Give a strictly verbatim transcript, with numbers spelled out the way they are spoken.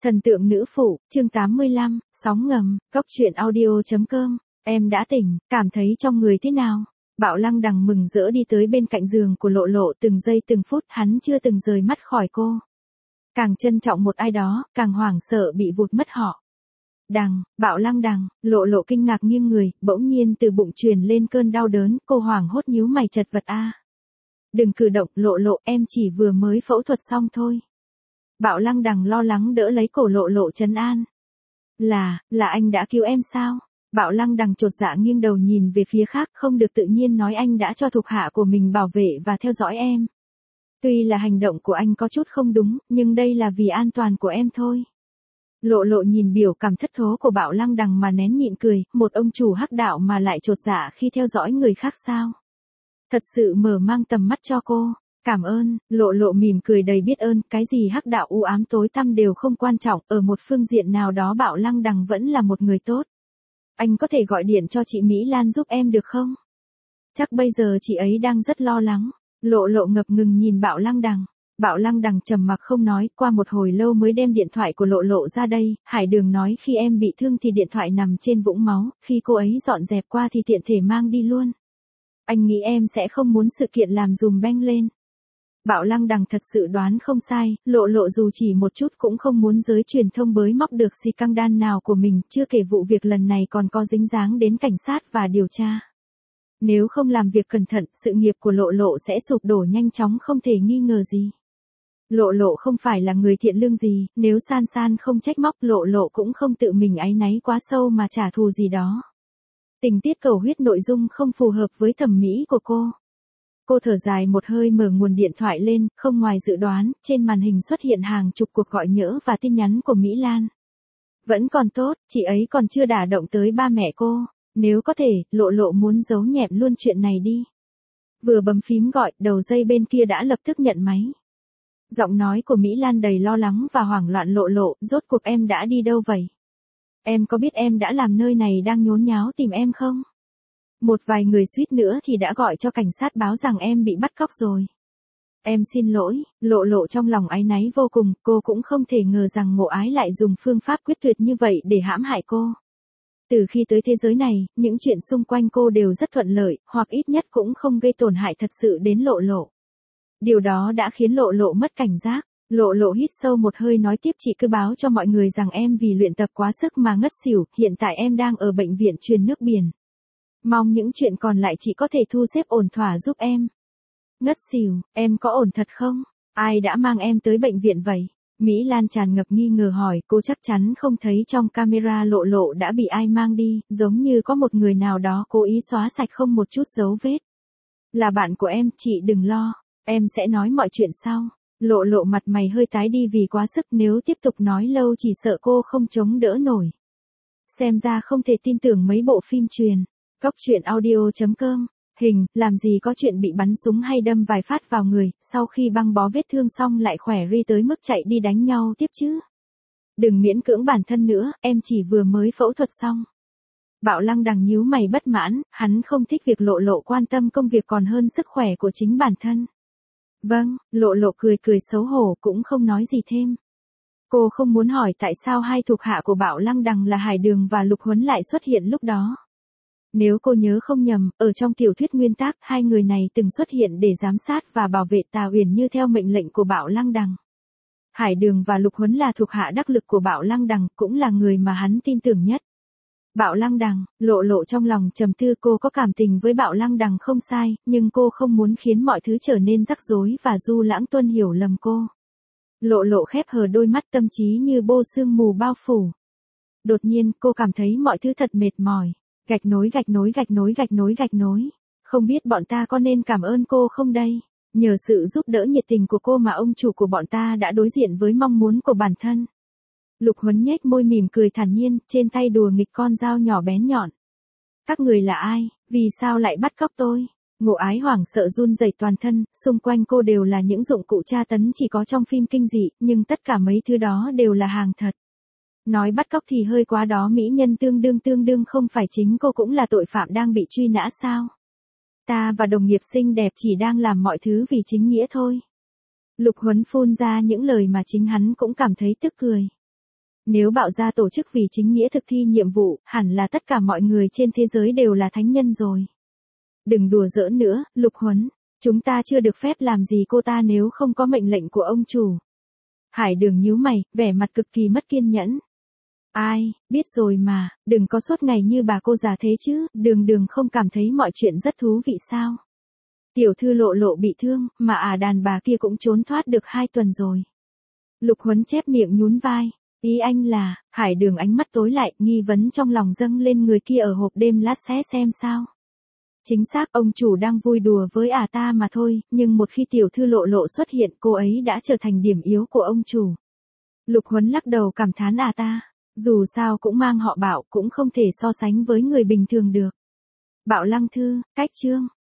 Thần tượng nữ phụ, chương tám mươi lăm, sóng ngầm, góc truyện audio.com, em đã tỉnh, cảm thấy trong người thế nào? Bạo Lăng Đằng mừng rỡ đi tới bên cạnh giường của Lộ Lộ, từng giây từng phút hắn chưa từng rời mắt khỏi cô. Càng trân trọng một ai đó, càng hoảng sợ bị vụt mất họ. Đằng, Bạo Lăng Đằng, Lộ Lộ kinh ngạc nghiêng người, bỗng nhiên từ bụng truyền lên cơn đau đớn, cô hoảng hốt nhíu mày chật vật a. Đừng cử động, Lộ Lộ, em chỉ vừa mới phẫu thuật xong thôi. Bạo Lăng Đằng lo lắng đỡ lấy cổ Lộ Lộ trấn an. Là, là anh đã cứu em sao? Bạo Lăng Đằng chột dạ nghiêng đầu nhìn về phía khác, không được tự nhiên nói anh đã cho thuộc hạ của mình bảo vệ và theo dõi em. Tuy là hành động của anh có chút không đúng, nhưng đây là vì an toàn của em thôi. Lộ Lộ nhìn biểu cảm thất thố của Bạo Lăng Đằng mà nén nhịn cười, một ông chủ hắc đạo mà lại chột dạ khi theo dõi người khác sao? Thật sự mở mang tầm mắt cho cô. Cảm ơn, Lộ Lộ mỉm cười đầy biết ơn, cái gì hắc đạo u ám tối tăm đều không quan trọng, ở một phương diện nào đó Bạo Lăng Đằng vẫn là một người tốt. Anh có thể gọi điện cho chị Mỹ Lan giúp em được không? Chắc bây giờ chị ấy đang rất lo lắng. Lộ Lộ ngập ngừng nhìn Bạo Lăng Đằng. Bạo Lăng Đằng trầm mặc không nói, qua một hồi lâu mới đem điện thoại của Lộ Lộ ra đây. Hải Đường nói khi em bị thương thì điện thoại nằm trên vũng máu, khi cô ấy dọn dẹp qua thì tiện thể mang đi luôn. Anh nghĩ em sẽ không muốn sự kiện làm dùm beng lên. Bạo Lăng Đằng thật sự đoán không sai, Lộ Lộ dù chỉ một chút cũng không muốn giới truyền thông bới móc được scandal nào của mình, chưa kể vụ việc lần này còn có dính dáng đến cảnh sát và điều tra. Nếu không làm việc cẩn thận, sự nghiệp của Lộ Lộ sẽ sụp đổ nhanh chóng không thể nghi ngờ gì. Lộ Lộ không phải là người thiện lương gì, nếu San San không trách móc Lộ Lộ cũng không tự mình áy náy quá sâu mà trả thù gì đó. Tình tiết cầu huyết nội dung không phù hợp với thẩm mỹ của cô. Cô thở dài một hơi mở nguồn điện thoại lên, không ngoài dự đoán, trên màn hình xuất hiện hàng chục cuộc gọi nhỡ và tin nhắn của Mỹ Lan. Vẫn còn tốt, chị ấy còn chưa đả động tới ba mẹ cô, nếu có thể, Lộ Lộ muốn giấu nhẹm luôn chuyện này đi. Vừa bấm phím gọi, đầu dây bên kia đã lập tức nhận máy. Giọng nói của Mỹ Lan đầy lo lắng và hoảng loạn. Lộ Lộ, rốt cuộc em đã đi đâu vậy? Em có biết em đã làm nơi này đang nhốn nháo tìm em không? Một vài người suýt nữa thì đã gọi cho cảnh sát báo rằng em bị bắt cóc rồi. Em xin lỗi, Lộ Lộ trong lòng áy náy vô cùng, cô cũng không thể ngờ rằng Ngộ Ái lại dùng phương pháp quyết tuyệt như vậy để hãm hại cô. Từ khi tới thế giới này, những chuyện xung quanh cô đều rất thuận lợi, hoặc ít nhất cũng không gây tổn hại thật sự đến Lộ Lộ. Điều đó đã khiến Lộ Lộ mất cảnh giác. Lộ Lộ hít sâu một hơi nói tiếp, chị cứ báo cho mọi người rằng em vì luyện tập quá sức mà ngất xỉu, hiện tại em đang ở bệnh viện truyền nước biển. Mong những chuyện còn lại chị có thể thu xếp ổn thỏa giúp em. Ngất xỉu, em có ổn thật không? Ai đã mang em tới bệnh viện vậy? Mỹ Lan tràn ngập nghi ngờ hỏi, cô chắc chắn không thấy trong camera Lộ Lộ đã bị ai mang đi, giống như có một người nào đó cố ý xóa sạch không một chút dấu vết. Là bạn của em, chị đừng lo, em sẽ nói mọi chuyện sau. Lộ Lộ mặt mày hơi tái đi vì quá sức, nếu tiếp tục nói lâu chỉ sợ cô không chống đỡ nổi. Xem ra không thể tin tưởng mấy bộ phim truyền. Góc truyện audio.com, hình, làm gì có chuyện bị bắn súng hay đâm vài phát vào người, sau khi băng bó vết thương xong lại khỏe ri tới mức chạy đi đánh nhau tiếp chứ. Đừng miễn cưỡng bản thân nữa, em chỉ vừa mới phẫu thuật xong. Bạo Lăng Đằng nhíu mày bất mãn, hắn không thích việc Lộ Lộ quan tâm công việc còn hơn sức khỏe của chính bản thân. Vâng, Lộ Lộ cười cười xấu hổ cũng không nói gì thêm. Cô không muốn hỏi tại sao hai thuộc hạ của Bạo Lăng Đằng là Hải Đường và Lục Huấn lại xuất hiện lúc đó. Nếu cô nhớ không nhầm, ở trong tiểu thuyết nguyên tác, hai người này từng xuất hiện để giám sát và bảo vệ Tà Uyển Như theo mệnh lệnh của Bạo Lăng Đằng. Hải Đường và Lục Huấn là thuộc hạ đắc lực của Bạo Lăng Đằng, cũng là người mà hắn tin tưởng nhất. Bạo Lăng Đằng, Lộ Lộ trong lòng trầm tư, cô có cảm tình với Bạo Lăng Đằng không sai, nhưng cô không muốn khiến mọi thứ trở nên rắc rối và Du Lãng Tuân hiểu lầm cô. Lộ Lộ khép hờ đôi mắt, tâm trí như bô sương mù bao phủ. Đột nhiên, cô cảm thấy mọi thứ thật mệt mỏi. Gạch nối gạch nối gạch nối gạch nối gạch nối. Không biết bọn ta có nên cảm ơn cô không đây? Nhờ sự giúp đỡ nhiệt tình của cô mà ông chủ của bọn ta đã đối diện với mong muốn của bản thân. Lục Huấn nhếch môi mỉm cười thản nhiên, trên tay đùa nghịch con dao nhỏ bén nhọn. Các người là ai, vì sao lại bắt cóc tôi? Ngộ Ái hoảng sợ run rẩy toàn thân, xung quanh cô đều là những dụng cụ tra tấn chỉ có trong phim kinh dị, nhưng tất cả mấy thứ đó đều là hàng thật. Nói bắt cóc thì hơi quá đó, mỹ nhân tương đương tương đương không phải chính cô cũng là tội phạm đang bị truy nã sao? Ta và đồng nghiệp xinh đẹp chỉ đang làm mọi thứ vì chính nghĩa thôi. Lục Huấn phun ra những lời mà chính hắn cũng cảm thấy tức cười. Nếu Bạo gia tổ chức vì chính nghĩa thực thi nhiệm vụ, hẳn là tất cả mọi người trên thế giới đều là thánh nhân rồi. Đừng đùa giỡn nữa, Lục Huấn. Chúng ta chưa được phép làm gì cô ta nếu không có mệnh lệnh của ông chủ. Hải Đường nhíu mày, vẻ mặt cực kỳ mất kiên nhẫn. Ai, biết rồi mà, đừng có suốt ngày như bà cô già thế chứ, Đường Đường không cảm thấy mọi chuyện rất thú vị sao. Tiểu thư Lộ Lộ bị thương, mà à đàn bà kia cũng trốn thoát được hai tuần rồi. Lục Huấn chép miệng nhún vai. Ý anh là, Hải Đường ánh mắt tối lại, nghi vấn trong lòng dâng lên người kia ở hộp đêm lát xé xem sao. Chính xác, ông chủ đang vui đùa với ả ta mà thôi, nhưng một khi tiểu thư Lộ Lộ xuất hiện, cô ấy đã trở thành điểm yếu của ông chủ. Lục Huấn lắc đầu cảm thán ả ta, dù sao cũng mang họ Bạo, cũng không thể so sánh với người bình thường được. Bạo Lăng Thư, cách chương